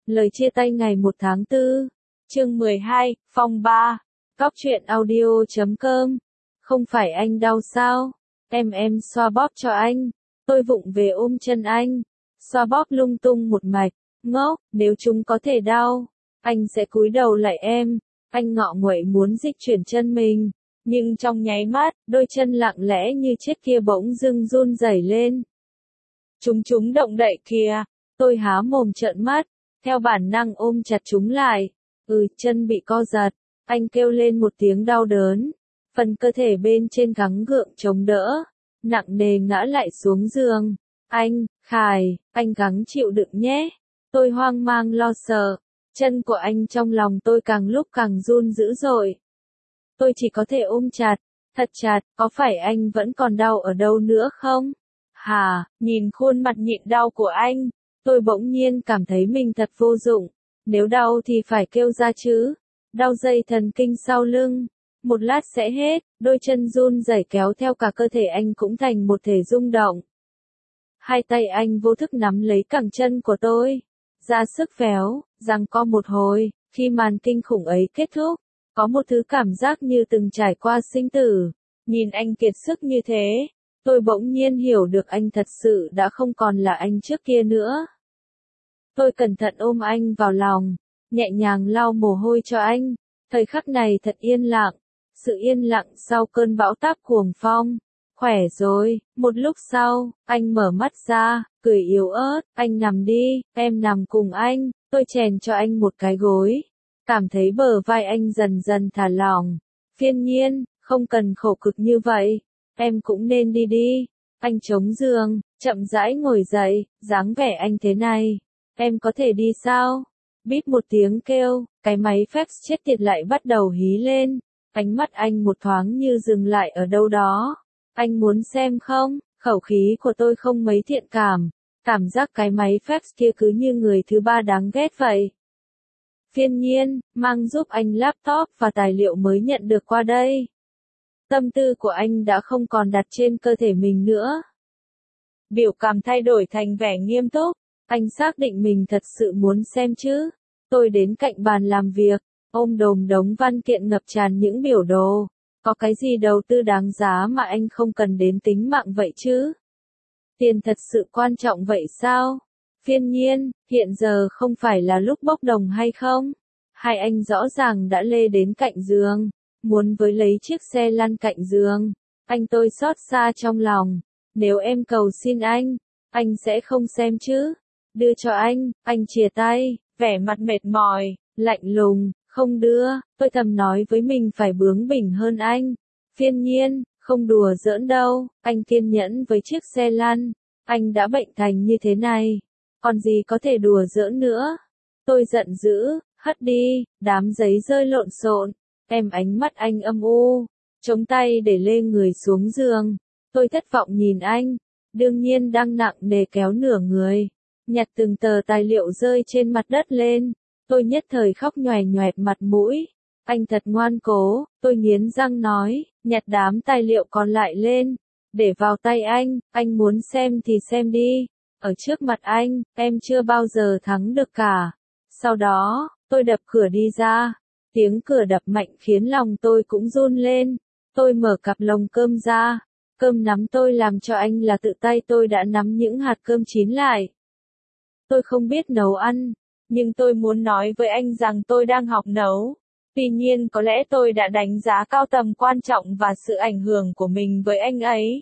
Lời chia tay ngày 1 tháng 4. Chương 12, phong 3. Góc truyện audio.com. Không phải anh đau sao? Em xoa bóp cho anh. Tôi vụng về ôm chân anh. Xoa bóp lung tung một mạch. Ngốc, nếu chúng có thể đau, anh sẽ cúi đầu lại em. Anh ngọ nguậy muốn dịch chuyển chân mình. Nhưng trong nháy mắt, đôi chân lặng lẽ như chết kia bỗng dưng run rẩy lên. Chúng động đậy kìa. Tôi há mồm trợn mắt. Theo bản năng ôm chặt chúng lại. Chân bị co giật. Anh kêu lên một tiếng đau đớn. Phần cơ thể bên trên gắng gượng chống đỡ. Nặng nề ngã lại xuống giường. Anh gắng chịu đựng nhé. Tôi hoang mang lo sợ. Chân của anh trong lòng tôi càng lúc càng run dữ dội. Tôi chỉ có thể ôm chặt. Thật chặt, có phải anh vẫn còn đau ở đâu nữa không? Nhìn khuôn mặt nhịn đau của anh. Tôi bỗng nhiên cảm thấy mình thật vô dụng. Nếu đau thì phải kêu ra chứ. Đau dây thần kinh sau lưng. Một lát sẽ hết, đôi chân run rẩy kéo theo cả cơ thể anh cũng thành một thể rung động. Hai tay anh vô thức nắm lấy cẳng chân của tôi. Ra sức véo, giằng co một hồi, khi màn kinh khủng ấy kết thúc. Có một thứ cảm giác như từng trải qua sinh tử. Nhìn anh kiệt sức như thế, tôi bỗng nhiên hiểu được anh thật sự đã không còn là anh trước kia nữa. Tôi cẩn thận ôm anh vào lòng, nhẹ nhàng lau mồ hôi cho anh. Thời khắc này thật yên lặng, sự yên lặng sau cơn bão táp cuồng phong. Khỏe rồi, một lúc sau, anh mở mắt ra, cười yếu ớt, anh nằm đi, em nằm cùng anh, tôi chèn cho anh một cái gối. Cảm thấy bờ vai anh dần dần thả lỏng. Phiên nhiên, không cần khổ cực như vậy, em cũng nên đi đi. Anh chống giường, chậm rãi ngồi dậy, dáng vẻ anh thế này. Em có thể đi sao? Bíp một tiếng kêu, cái máy fax chết tiệt lại bắt đầu hí lên. Ánh mắt anh một thoáng như dừng lại ở đâu đó. Anh muốn xem không? Khẩu khí của tôi không mấy thiện cảm. Cảm giác cái máy fax kia cứ như người thứ ba đáng ghét vậy. Phiên nhiên, mang giúp anh laptop và tài liệu mới nhận được qua đây. Tâm tư của anh đã không còn đặt trên cơ thể mình nữa. Biểu cảm thay đổi thành vẻ nghiêm túc. Anh xác định mình thật sự muốn xem chứ. Tôi đến cạnh bàn làm việc, ôm đồm đống văn kiện ngập tràn những biểu đồ. Có cái gì đầu tư đáng giá mà anh không cần đến tính mạng vậy chứ? Tiền thật sự quan trọng vậy sao? Phiên nhiên, hiện giờ không phải là lúc bốc đồng hay không? Hai anh rõ ràng đã lê đến cạnh giường, muốn với lấy chiếc xe lăn cạnh giường. Tôi xót xa trong lòng. Nếu em cầu xin anh sẽ không xem chứ? Đưa cho anh chìa tay, vẻ mặt mệt mỏi, lạnh lùng, không đưa. Tôi thầm nói với mình phải bướng bỉnh hơn anh. Phiên nhiên, không đùa giỡn đâu, anh kiên nhẫn với chiếc xe lăn. Anh đã bệnh thành như thế này, còn gì có thể đùa giỡn nữa. Tôi giận dữ, hất đi, đám giấy rơi lộn xộn. Ánh mắt anh âm u, chống tay để lê người xuống giường. Tôi thất vọng nhìn anh, đương nhiên đang nặng nề kéo nửa người. Nhặt từng tờ tài liệu rơi trên mặt đất lên. Tôi nhất thời khóc nhoẻn nhoẹt mặt mũi. Anh thật ngoan cố, tôi nghiến răng nói, nhặt đám tài liệu còn lại lên. Để vào tay anh muốn xem thì xem đi. Ở trước mặt anh, em chưa bao giờ thắng được cả. Sau đó, tôi đập cửa đi ra. Tiếng cửa đập mạnh khiến lòng tôi cũng run lên. Tôi mở cặp lồng cơm ra. Cơm nắm tôi làm cho anh là tự tay tôi đã nắm những hạt cơm chín lại. Tôi không biết nấu ăn, nhưng tôi muốn nói với anh rằng tôi đang học nấu. Tuy nhiên có lẽ tôi đã đánh giá cao tầm quan trọng và sự ảnh hưởng của mình với anh ấy.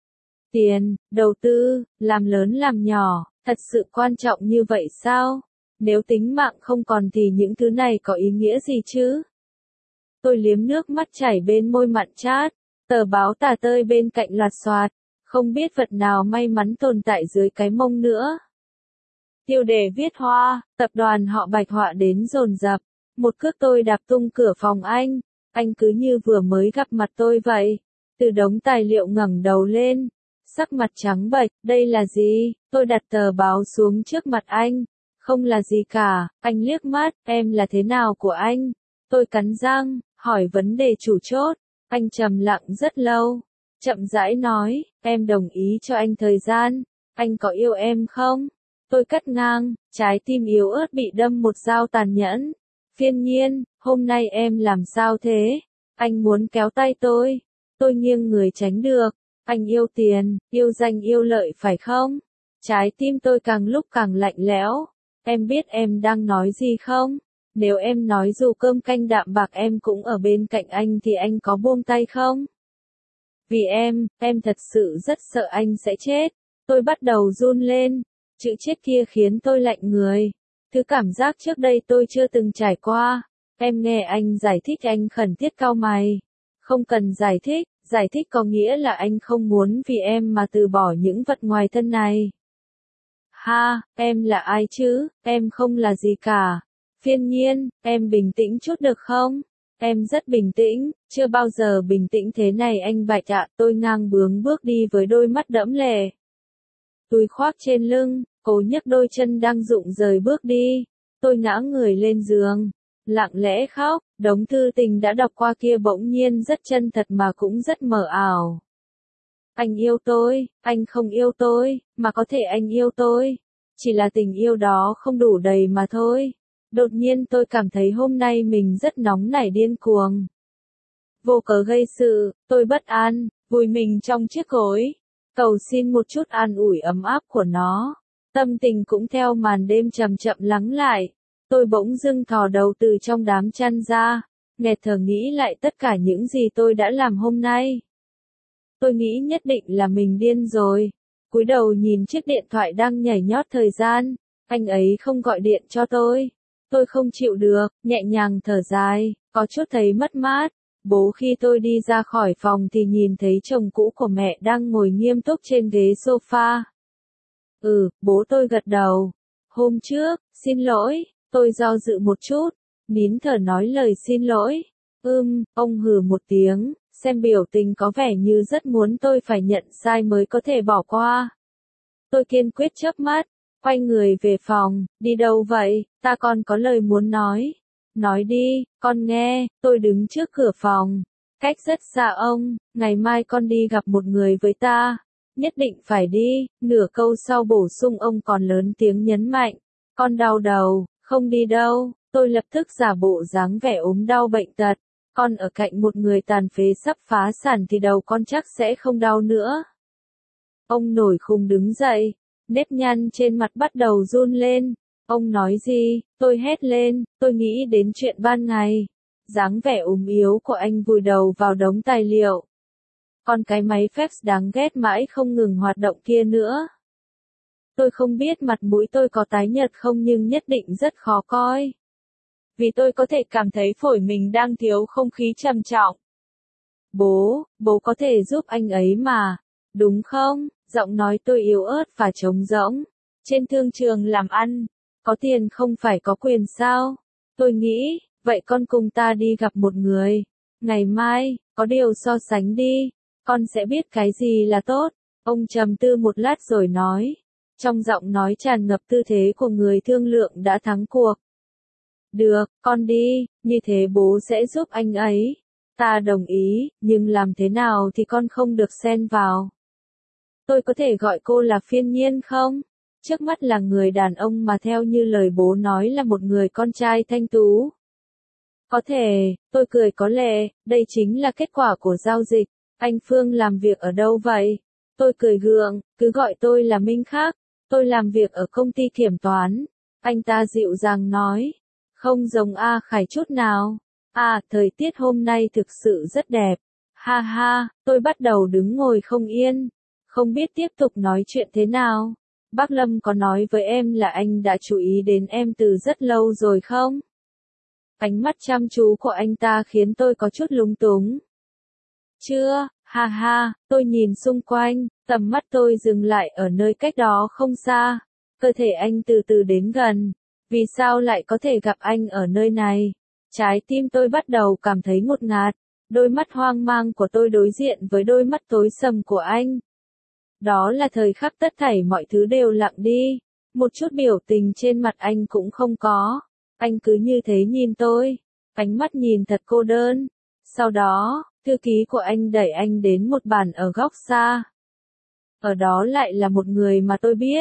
Tiền, đầu tư, làm lớn làm nhỏ, thật sự quan trọng như vậy sao? Nếu tính mạng không còn thì những thứ này có ý nghĩa gì chứ? Tôi liếm nước mắt chảy bên môi mặn chát, tờ báo tà tơi bên cạnh loạt xoạt, không biết vật nào may mắn tồn tại dưới cái mông nữa. Tiêu đề viết hoa, tập đoàn họ Bạch họa đến dồn dập. Một cước tôi đạp tung cửa phòng anh cứ như vừa mới gặp mặt tôi vậy. Từ đống tài liệu ngẩng đầu lên, sắc mặt trắng bệch, đây là gì? Tôi đặt tờ báo xuống trước mặt anh. Không là gì cả, anh liếc mắt, em là thế nào của anh? Tôi cắn răng, hỏi vấn đề chủ chốt. Anh trầm lặng rất lâu, chậm rãi nói, em đồng ý cho anh thời gian. Anh có yêu em không? Tôi cắt ngang, trái tim yếu ớt bị đâm một dao tàn nhẫn. Phiên Nhiên, hôm nay em làm sao thế? Anh muốn kéo tay tôi. Tôi nghiêng người tránh được. Anh yêu tiền, yêu danh yêu lợi phải không? Trái tim tôi càng lúc càng lạnh lẽo. Em biết em đang nói gì không? Nếu em nói dù cơm canh đạm bạc em cũng ở bên cạnh anh thì anh có buông tay không? Vì em thật sự rất sợ anh sẽ chết. Tôi bắt đầu run lên. Chữ chết kia khiến tôi lạnh người. Thứ cảm giác trước đây tôi chưa từng trải qua. Em nghe anh giải thích anh khẩn thiết cau mày. Không cần giải thích có nghĩa là anh không muốn vì em mà từ bỏ những vật ngoài thân này. Ha, em là ai chứ, em không là gì cả. Phiên Nhiên, em bình tĩnh chút được không? Em rất bình tĩnh, chưa bao giờ bình tĩnh thế này anh Bạch ạ. Tôi ngang bướng bước đi với đôi mắt đẫm lệ. Túi khoác trên lưng, cố nhấc đôi chân đang rụng rời bước đi. Tôi ngã người lên giường, lặng lẽ khóc. Đống thư tình đã đọc qua kia bỗng nhiên rất chân thật mà cũng rất mờ ảo. Anh yêu tôi, anh không yêu tôi, mà có thể anh yêu tôi. Chỉ là tình yêu đó không đủ đầy mà thôi. Đột nhiên tôi cảm thấy hôm nay mình rất nóng nảy điên cuồng. Vô cớ gây sự, tôi bất an, vùi mình trong chiếc gối. Cầu xin một chút an ủi ấm áp của nó. Tâm tình cũng theo màn đêm chậm chậm lắng lại. Tôi bỗng dưng thò đầu từ trong đám chăn ra, nghẹt thở nghĩ lại tất cả những gì tôi đã làm hôm nay. Tôi nghĩ nhất định là mình điên rồi. Cúi đầu nhìn chiếc điện thoại đang nhảy nhót thời gian, anh ấy không gọi điện cho tôi. Tôi không chịu được, nhẹ nhàng thở dài, có chút thấy mất mát. Bố khi tôi đi ra khỏi phòng thì nhìn thấy chồng cũ của mẹ đang ngồi nghiêm túc trên ghế sofa. Bố tôi gật đầu. Hôm trước, xin lỗi, tôi do dự một chút, nín thở nói lời xin lỗi. Ông hừ một tiếng, xem biểu tình có vẻ như rất muốn tôi phải nhận sai mới có thể bỏ qua. Tôi kiên quyết chớp mắt, quay người về phòng, đi đâu vậy, ta còn có lời muốn nói. Nói đi, con nghe, tôi đứng trước cửa phòng, cách rất xa ông, ngày mai con đi gặp một người với ta. Nhất định phải đi, nửa câu sau bổ sung ông còn lớn tiếng nhấn mạnh. Con đau đầu, không đi đâu, tôi lập tức giả bộ dáng vẻ ốm đau bệnh tật. Con ở cạnh một người tàn phế sắp phá sản thì đầu con chắc sẽ không đau nữa. Ông nổi khùng đứng dậy, nếp nhăn trên mặt bắt đầu run lên. Ông nói gì? Tôi hét lên, tôi nghĩ đến chuyện ban ngày. Dáng vẻ ốm yếu của anh vùi đầu vào đống tài liệu. Còn cái máy fax đáng ghét mãi không ngừng hoạt động kia nữa. Tôi không biết mặt mũi tôi có tái nhợt không nhưng nhất định rất khó coi. Vì tôi có thể cảm thấy phổi mình đang thiếu không khí trầm trọng. Bố có thể giúp anh ấy mà, đúng không? Giọng nói tôi yếu ớt và trống rỗng. Trên thương trường làm ăn, có tiền không phải có quyền sao? Tôi nghĩ, vậy con cùng ta đi gặp một người. Ngày mai, có điều so sánh đi, con sẽ biết cái gì là tốt. Ông trầm tư một lát rồi nói. Trong giọng nói tràn ngập tư thế của người thương lượng đã thắng cuộc. Được, con đi, như thế bố sẽ giúp anh ấy. Ta đồng ý, nhưng làm thế nào thì con không được xen vào. Tôi có thể gọi cô là Phiên Nhiên không? Trước mắt là người đàn ông mà theo như lời bố nói là một người con trai thanh tú. Có thể, tôi cười có lệ, đây chính là kết quả của giao dịch. Anh Phương làm việc ở đâu vậy? Tôi cười gượng, cứ gọi tôi là Minh Khắc. Tôi làm việc ở công ty kiểm toán. Anh ta dịu dàng nói. Không giống A Khải chút nào. Thời tiết hôm nay thực sự rất đẹp. Ha ha, tôi bắt đầu đứng ngồi không yên. Không biết tiếp tục nói chuyện thế nào. Bác Lâm có nói với em là anh đã chú ý đến em từ rất lâu rồi không? Ánh mắt chăm chú của anh ta khiến tôi có chút lúng túng. Chưa, ha ha, tôi nhìn xung quanh, tầm mắt tôi dừng lại ở nơi cách đó không xa. Cơ thể anh từ từ đến gần. Vì sao lại có thể gặp anh ở nơi này? Trái tim tôi bắt đầu cảm thấy ngột ngạt. Đôi mắt hoang mang của tôi đối diện với đôi mắt tối sầm của anh. Đó là thời khắc tất thảy mọi thứ đều lặng đi. Một chút biểu tình trên mặt anh cũng không có. Anh cứ như thế nhìn tôi. Ánh mắt nhìn thật cô đơn. Sau đó, thư ký của anh đẩy anh đến một bàn ở góc xa. Ở đó lại là một người mà tôi biết.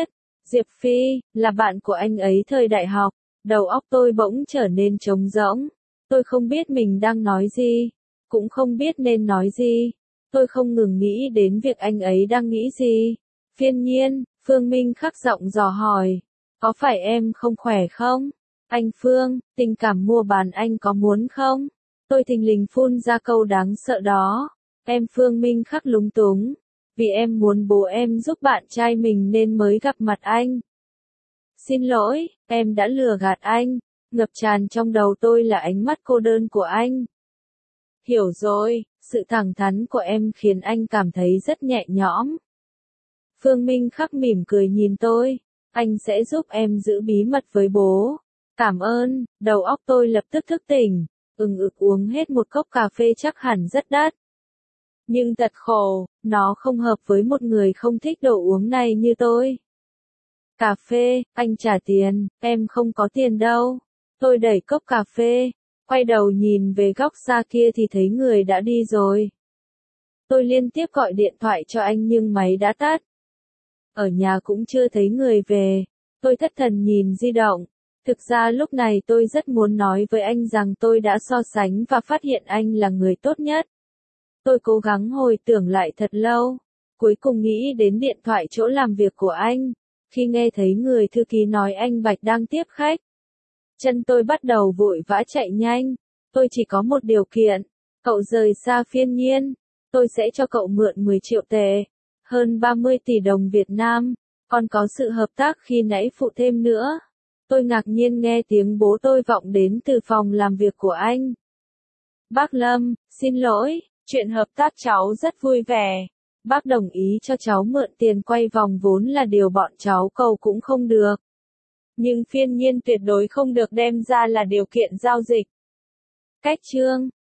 Diệp Phi, là bạn của anh ấy thời đại học. Đầu óc tôi bỗng trở nên trống rỗng. Tôi không biết mình đang nói gì, cũng không biết nên nói gì. Tôi không ngừng nghĩ đến việc anh ấy đang nghĩ gì. Phiên nhiên, Phương Minh khắc giọng dò hỏi. Có phải em không khỏe không? Anh Phương, tình cảm mua bán anh có muốn không? Tôi thình lình phun ra câu đáng sợ đó. Em Phương Minh khắc lúng túng. Vì em muốn bố em giúp bạn trai mình nên mới gặp mặt anh. Xin lỗi, em đã lừa gạt anh. Ngập tràn trong đầu tôi là ánh mắt cô đơn của anh. Hiểu rồi, sự thẳng thắn của em khiến anh cảm thấy rất nhẹ nhõm. Phương Minh khắc mỉm cười nhìn tôi. Anh sẽ giúp em giữ bí mật với bố. Cảm ơn, đầu óc tôi lập tức thức tỉnh. Uống hết một cốc cà phê chắc hẳn rất đắt. Nhưng thật khổ, nó không hợp với một người không thích đồ uống này như tôi. Cà phê, anh trả tiền, em không có tiền đâu. Tôi đẩy cốc cà phê, quay đầu nhìn về góc xa kia thì thấy người đã đi rồi. Tôi liên tiếp gọi điện thoại cho anh nhưng máy đã tắt. Ở nhà cũng chưa thấy người về. Tôi thất thần nhìn di động. Thực ra lúc này tôi rất muốn nói với anh rằng tôi đã so sánh và phát hiện anh là người tốt nhất. Tôi cố gắng hồi tưởng lại thật lâu. Cuối cùng nghĩ đến điện thoại chỗ làm việc của anh. Khi nghe thấy người thư ký nói anh Bạch đang tiếp khách. Chân tôi bắt đầu vội vã chạy nhanh. Tôi chỉ có một điều kiện. Cậu rời xa Phiên Nhiên. Tôi sẽ cho cậu mượn 10 triệu tệ. Hơn 30 tỷ đồng Việt Nam. Còn có sự hợp tác khi nãy phụ thêm nữa. Tôi ngạc nhiên nghe tiếng bố tôi vọng đến từ phòng làm việc của anh. Bác Lâm, xin lỗi, chuyện hợp tác cháu rất vui vẻ. Bác đồng ý cho cháu mượn tiền quay vòng vốn là điều bọn cháu cầu cũng không được. Nhưng Phiên Nhiên tuyệt đối không được đem ra là điều kiện giao dịch. Cách chương